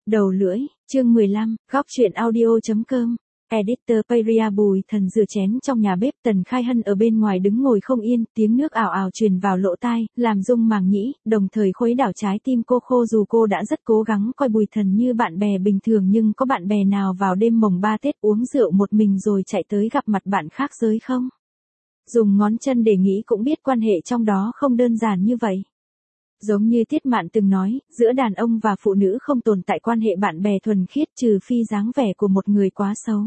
Đầu lưỡi, chương 15, góc truyện audio.com. Editor Pairia. Bùi Thần rửa chén trong nhà bếp, Tần Khai Hân ở bên ngoài đứng ngồi không yên, tiếng nước ào ào truyền vào lỗ tai, làm rung màng nhĩ, đồng thời khuấy đảo trái tim cô khô. Dù cô đã rất cố gắng coi Bùi Thần như bạn bè bình thường, nhưng có bạn bè nào vào đêm mồng 3 Tết uống rượu một mình rồi chạy tới gặp mặt bạn khác giới không? Dùng ngón chân để nghĩ cũng biết quan hệ trong đó không đơn giản như vậy. Giống như Tiết Mạn từng nói, giữa đàn ông và phụ nữ không tồn tại quan hệ bạn bè thuần khiết trừ phi dáng vẻ của một người quá xấu.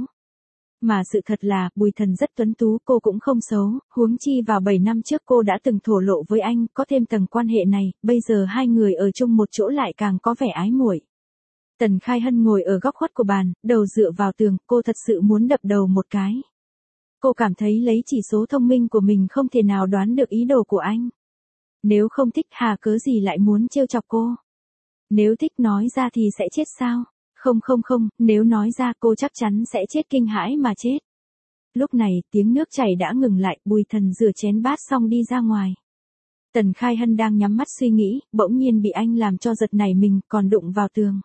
Mà sự thật là, Bùi Thần rất tuấn tú, cô cũng không xấu, huống chi vào 7 năm trước cô đã từng thổ lộ với anh, có thêm tầng quan hệ này, bây giờ hai người ở chung một chỗ lại càng có vẻ ái muội. Tần Khai Hân ngồi ở góc khuất của bàn, đầu dựa vào tường, cô thật sự muốn đập đầu một cái. Cô cảm thấy lấy chỉ số thông minh của mình không thể nào đoán được ý đồ của anh. Nếu không thích hà cớ gì lại muốn trêu chọc cô? Nếu thích nói ra thì sẽ chết sao? Không, nếu nói ra cô chắc chắn sẽ chết kinh hãi mà chết. Lúc này, tiếng nước chảy đã ngừng lại, Bùi Thần rửa chén bát xong đi ra ngoài. Tần Khai Hân đang nhắm mắt suy nghĩ, bỗng nhiên bị anh làm cho giật nảy mình, còn đụng vào tường.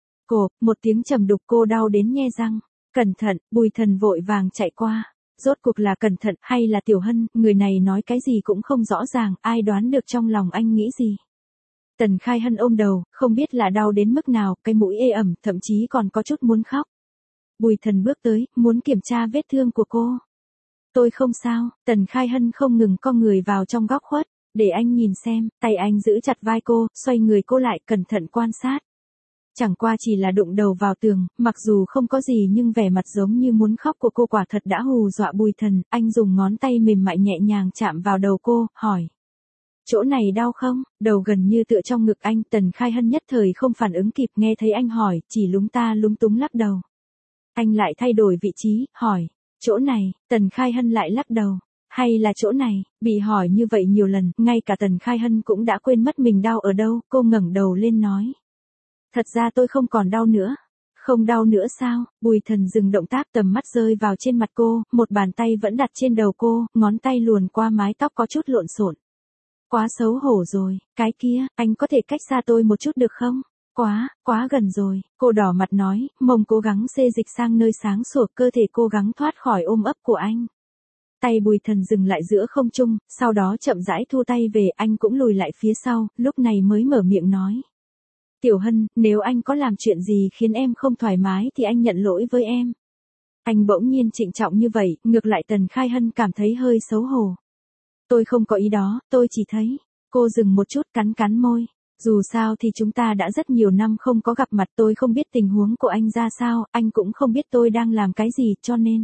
Một tiếng trầm đục, cô đau đến nhe răng. Cẩn thận, Bùi Thần vội vàng chạy qua. Rốt cuộc là cẩn thận hay là Tiểu Hân, người này nói cái gì cũng không rõ ràng, ai đoán được trong lòng anh nghĩ gì. Tần Khai Hân ôm đầu, không biết là đau đến mức nào, cái mũi ê ẩm, thậm chí còn có chút muốn khóc. Bùi Thần bước tới, muốn kiểm tra vết thương của cô. Tôi không sao, Tần Khai Hân không ngừng co người vào trong góc khuất, để anh nhìn xem, tay anh giữ chặt vai cô, xoay người cô lại, cẩn thận quan sát. Chẳng qua chỉ là đụng đầu vào tường, mặc dù không có gì nhưng vẻ mặt giống như muốn khóc của cô quả thật đã hù dọa Bùi Thần. Anh dùng ngón tay mềm mại nhẹ nhàng chạm vào đầu cô, hỏi. Chỗ này đau không? Đầu gần như tựa trong ngực anh. Tần Khai Hân nhất thời không phản ứng kịp, nghe thấy anh hỏi, chỉ lúng túng lắc đầu. Anh lại thay đổi vị trí, hỏi. Chỗ này, Tần Khai Hân lại lắc đầu. Hay là chỗ này? Bị hỏi như vậy nhiều lần, ngay cả Tần Khai Hân cũng đã quên mất mình đau ở đâu. Cô ngẩng đầu lên nói. Thật ra tôi không còn đau nữa. Không đau nữa sao? Bùi Thần dừng động tác, tầm mắt rơi vào trên mặt cô, một bàn tay vẫn đặt trên đầu cô, ngón tay luồn qua mái tóc có chút lộn xộn. Quá xấu hổ rồi, cái kia, anh có thể cách xa tôi một chút được không? Quá gần rồi, cô đỏ mặt nói, mông cố gắng xê dịch sang nơi sáng sủa, cơ thể cố gắng thoát khỏi ôm ấp của anh. Tay Bùi Thần dừng lại giữa không trung, sau đó chậm rãi thu tay về, anh cũng lùi lại phía sau, lúc này mới mở miệng nói. Tiểu Hân, nếu anh có làm chuyện gì khiến em không thoải mái thì anh nhận lỗi với em. Anh bỗng nhiên trịnh trọng như vậy, ngược lại Tần Khai Hân cảm thấy hơi xấu hổ. Tôi không có ý đó, tôi chỉ thấy. Cô dừng một chút, cắn môi. Dù sao thì chúng ta đã rất nhiều năm không có gặp mặt, tôi không biết tình huống của anh ra sao, anh cũng không biết tôi đang làm cái gì, cho nên.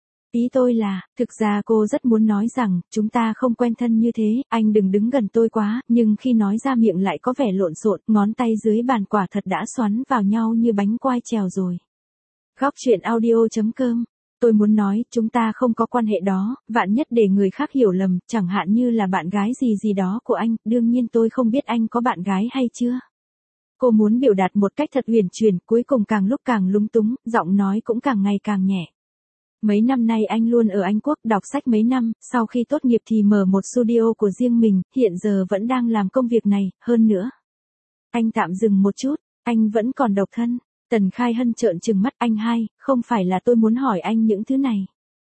Ý tôi là, thực ra cô rất muốn nói rằng, chúng ta không quen thân như thế, anh đừng đứng gần tôi quá, nhưng khi nói ra miệng lại có vẻ lộn xộn, ngón tay dưới bàn quả thật đã xoắn vào nhau như bánh quai trèo rồi. Góc truyện audio.com. Tôi muốn nói, chúng ta không có quan hệ đó, vạn nhất để người khác hiểu lầm, chẳng hạn như là bạn gái gì đó của anh, đương nhiên tôi không biết anh có bạn gái hay chưa. Cô muốn biểu đạt một cách thật huyền chuyển, cuối cùng càng lúc càng lúng túng, giọng nói cũng càng ngày càng nhẹ. Mấy năm nay anh luôn ở Anh Quốc đọc sách mấy năm, sau khi tốt nghiệp thì mở một studio của riêng mình, hiện giờ vẫn đang làm công việc này, hơn nữa. Anh tạm dừng một chút, anh vẫn còn độc thân. Tần Khai Hân trợn trừng mắt, anh hai, không phải là tôi muốn hỏi anh những thứ này.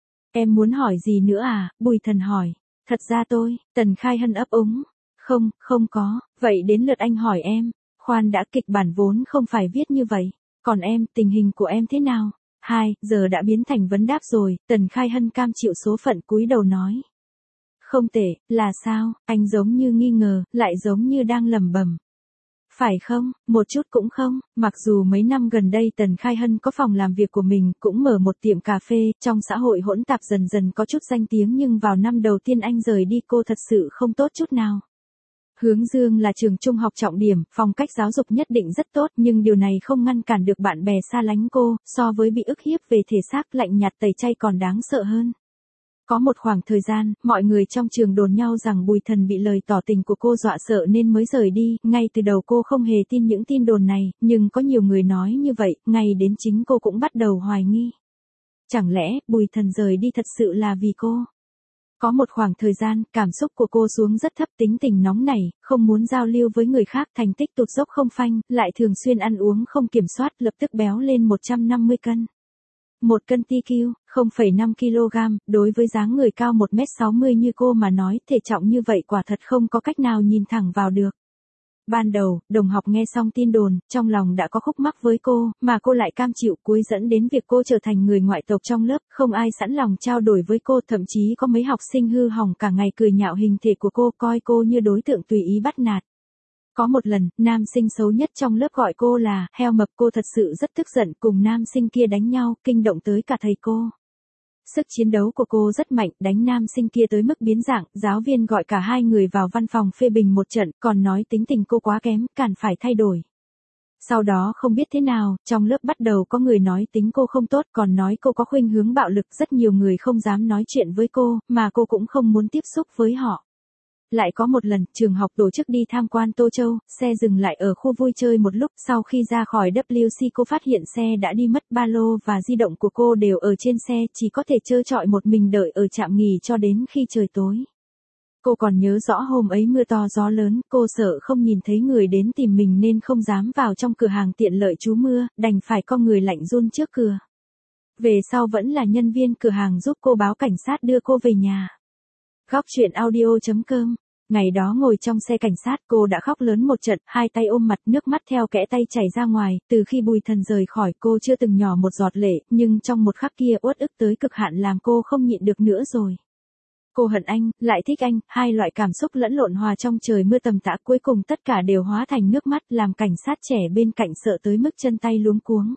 Em muốn hỏi gì nữa à? Bùi Thần hỏi. Thật ra tôi, Tần Khai Hân ấp úng. Không có, vậy đến lượt anh hỏi em. Khoan đã, kịch bản vốn không phải viết như vậy. Còn em, tình hình của em thế nào? Giờ đã biến thành vấn đáp rồi, Tần Khai Hân cam chịu số phận cúi đầu nói. Không tệ, là sao? Anh giống như nghi ngờ, lại giống như đang lẩm bẩm. Phải không? Một chút cũng không, mặc dù mấy năm gần đây Tần Khai Hân có phòng làm việc của mình, cũng mở một tiệm cà phê, trong xã hội hỗn tạp dần dần có chút danh tiếng, nhưng vào năm đầu tiên anh rời đi cô thật sự không tốt chút nào. Hướng Dương là trường trung học trọng điểm, phong cách giáo dục nhất định rất tốt, nhưng điều này không ngăn cản được bạn bè xa lánh cô, so với bị ức hiếp về thể xác, lạnh nhạt tẩy chay còn đáng sợ hơn. Có một khoảng thời gian, mọi người trong trường đồn nhau rằng Bùi Thần bị lời tỏ tình của cô dọa sợ nên mới rời đi, ngay từ đầu cô không hề tin những tin đồn này, nhưng có nhiều người nói như vậy, ngay đến chính cô cũng bắt đầu hoài nghi. Chẳng lẽ, Bùi Thần rời đi thật sự là vì cô? Có một khoảng thời gian, cảm xúc của cô xuống rất thấp, tính tình nóng nảy, không muốn giao lưu với người khác, thành tích tụt dốc không phanh, lại thường xuyên ăn uống không kiểm soát, lập tức béo lên 150 cân. 1 cân TQ, 0,5 kg, đối với dáng người cao 1m60 như cô mà nói, thể trọng như vậy quả thật không có cách nào nhìn thẳng vào được. Ban đầu, đồng học nghe xong tin đồn, trong lòng đã có khúc mắc với cô, mà cô lại cam chịu, cuối dẫn đến việc cô trở thành người ngoại tộc trong lớp, không ai sẵn lòng trao đổi với cô, thậm chí có mấy học sinh hư hỏng cả ngày cười nhạo hình thể của cô, coi cô như đối tượng tùy ý bắt nạt. Có một lần, nam sinh xấu nhất trong lớp gọi cô là heo mập, cô thật sự rất tức giận, cùng nam sinh kia đánh nhau, kinh động tới cả thầy cô. Sức chiến đấu của cô rất mạnh, đánh nam sinh kia tới mức biến dạng, giáo viên gọi cả hai người vào văn phòng phê bình một trận, còn nói tính tình cô quá kém, cần phải thay đổi. Sau đó không biết thế nào, trong lớp bắt đầu có người nói tính cô không tốt, còn nói cô có khuynh hướng bạo lực, rất nhiều người không dám nói chuyện với cô, mà cô cũng không muốn tiếp xúc với họ. Lại có một lần, trường học tổ chức đi tham quan Tô Châu, xe dừng lại ở khu vui chơi một lúc, sau khi ra khỏi WC cô phát hiện xe đã đi mất, ba lô và di động của cô đều ở trên xe, chỉ có thể trơ trọi một mình đợi ở trạm nghỉ cho đến khi trời tối. Cô còn nhớ rõ hôm ấy mưa to gió lớn, cô sợ không nhìn thấy người đến tìm mình nên không dám vào trong cửa hàng tiện lợi trú mưa, đành phải co người lạnh run trước cửa. Về sau vẫn là nhân viên cửa hàng giúp cô báo cảnh sát đưa cô về nhà. Góc chuyện audio.com. Ngày đó ngồi trong xe cảnh sát, cô đã khóc lớn một trận, hai tay ôm mặt, nước mắt theo kẽ tay chảy ra ngoài, từ khi Bùi Thần rời khỏi, cô chưa từng nhỏ một giọt lệ, nhưng trong một khắc kia uất ức tới cực hạn làm cô không nhịn được nữa rồi. Cô hận anh, lại thích anh, hai loại cảm xúc lẫn lộn hòa trong trời mưa tầm tã, cuối cùng tất cả đều hóa thành nước mắt, làm cảnh sát trẻ bên cạnh sợ tới mức chân tay luống cuống.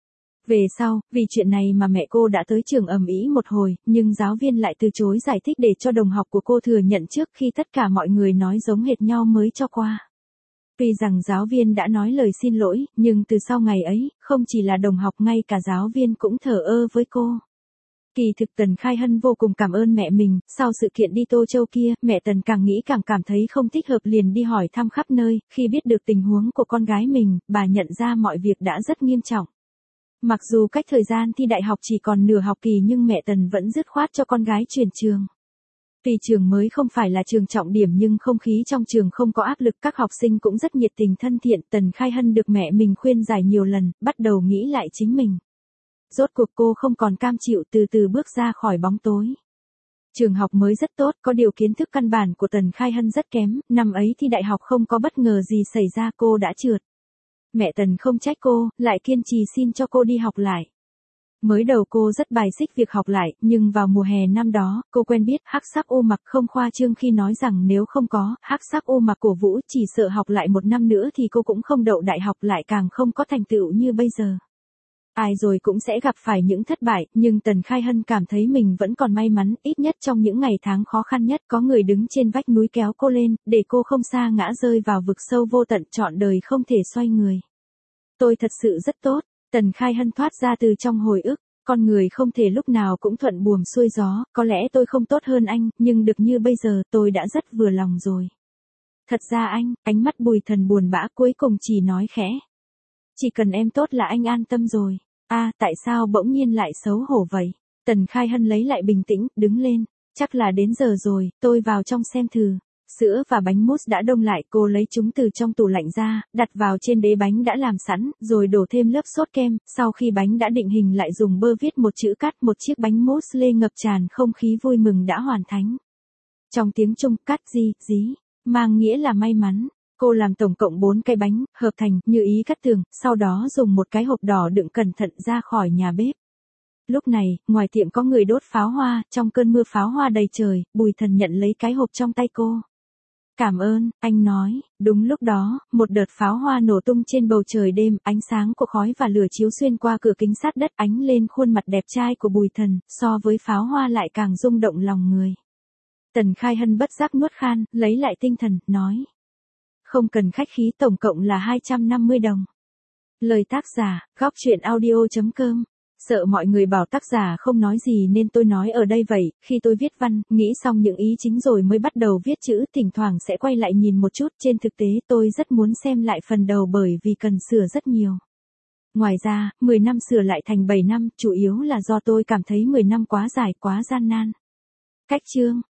Về sau, vì chuyện này mà mẹ cô đã tới trường ầm ĩ một hồi, nhưng giáo viên lại từ chối giải thích để cho đồng học của cô thừa nhận trước khi tất cả mọi người nói giống hệt nhau mới cho qua. Tuy rằng giáo viên đã nói lời xin lỗi, nhưng từ sau ngày ấy, không chỉ là đồng học, ngay cả giáo viên cũng thờ ơ với cô. Kỳ thực Tần Khai Hân vô cùng cảm ơn mẹ mình, sau sự kiện đi Tô Châu kia, mẹ Tần càng nghĩ càng cảm thấy không thích hợp, liền đi hỏi thăm khắp nơi, khi biết được tình huống của con gái mình, bà nhận ra mọi việc đã rất nghiêm trọng. Mặc dù cách thời gian thi đại học chỉ còn nửa học kỳ nhưng mẹ Tần vẫn dứt khoát cho con gái chuyển trường. Tuy trường mới không phải là trường trọng điểm nhưng không khí trong trường không có áp lực, các học sinh cũng rất nhiệt tình thân thiện. Tần Khai Hân được mẹ mình khuyên giải nhiều lần, bắt đầu nghĩ lại chính mình. Rốt cuộc cô không còn cam chịu, từ từ bước ra khỏi bóng tối. Trường học mới rất tốt, có điều kiến thức căn bản của Tần Khai Hân rất kém, năm ấy thi đại học không có bất ngờ gì xảy ra cô đã trượt. Mẹ Tần không trách cô, lại kiên trì xin cho cô đi học lại. Mới đầu cô rất bài xích việc học lại, nhưng vào mùa hè năm đó, cô quen biết hắc sắc ô mặc, không khoa trương khi nói rằng nếu không có hắc sắc ô mặc cổ vũ, chỉ sợ học lại một năm nữa thì cô cũng không đậu đại học, lại càng không có thành tựu như bây giờ. Ai rồi cũng sẽ gặp phải những thất bại, nhưng Tần Khai Hân cảm thấy mình vẫn còn may mắn, ít nhất trong những ngày tháng khó khăn nhất có người đứng trên vách núi kéo cô lên, để cô không sa ngã rơi vào vực sâu vô tận, trọn đời không thể xoay người. Tôi thật sự rất tốt, Tần Khai Hân thoát ra từ trong hồi ức, con người không thể lúc nào cũng thuận buồm xuôi gió, có lẽ tôi không tốt hơn anh, nhưng được như bây giờ tôi đã rất vừa lòng rồi. Thật ra anh, ánh mắt Bùi Thần buồn bã cuối cùng chỉ nói khẽ. Chỉ cần em tốt là anh an tâm rồi. Tại sao bỗng nhiên lại xấu hổ vậy? Tần Khai Hân lấy lại bình tĩnh, đứng lên. Chắc là đến giờ rồi, tôi vào trong xem thử. Sữa và bánh mousse đã đông lại, cô lấy chúng từ trong tủ lạnh ra, đặt vào trên đế bánh đã làm sẵn, rồi đổ thêm lớp sốt kem. Sau khi bánh đã định hình lại dùng bơ viết một chữ cắt, một chiếc bánh mousse lê ngập tràn không khí vui mừng đã hoàn thành. Trong tiếng Trung, cắt dí, mang nghĩa là may mắn. Cô làm tổng cộng 4 cái bánh, hợp thành, như ý cắt tường, sau đó dùng một cái hộp đỏ đựng cẩn thận ra khỏi nhà bếp. Lúc này, ngoài tiệm có người đốt pháo hoa, trong cơn mưa pháo hoa đầy trời, Bùi Thần nhận lấy cái hộp trong tay cô. Cảm ơn, anh nói. Đúng lúc đó, một đợt pháo hoa nổ tung trên bầu trời đêm, ánh sáng của khói và lửa chiếu xuyên qua cửa kính sát đất, ánh lên khuôn mặt đẹp trai của Bùi Thần, so với pháo hoa lại càng rung động lòng người. Tần Khai Hân bất giác nuốt khan, lấy lại tinh thần, nói. Không cần khách khí, tổng cộng là 250 đồng. Lời tác giả, góc chuyện audio.com. Sợ mọi người bảo tác giả không nói gì nên tôi nói ở đây vậy, khi tôi viết văn, nghĩ xong những ý chính rồi mới bắt đầu viết chữ, thỉnh thoảng sẽ quay lại nhìn một chút, trên thực tế tôi rất muốn xem lại phần đầu bởi vì cần sửa rất nhiều. Ngoài ra, 10 năm sửa lại thành 7 năm, chủ yếu là do tôi cảm thấy 10 năm quá dài, quá gian nan. Cách chương.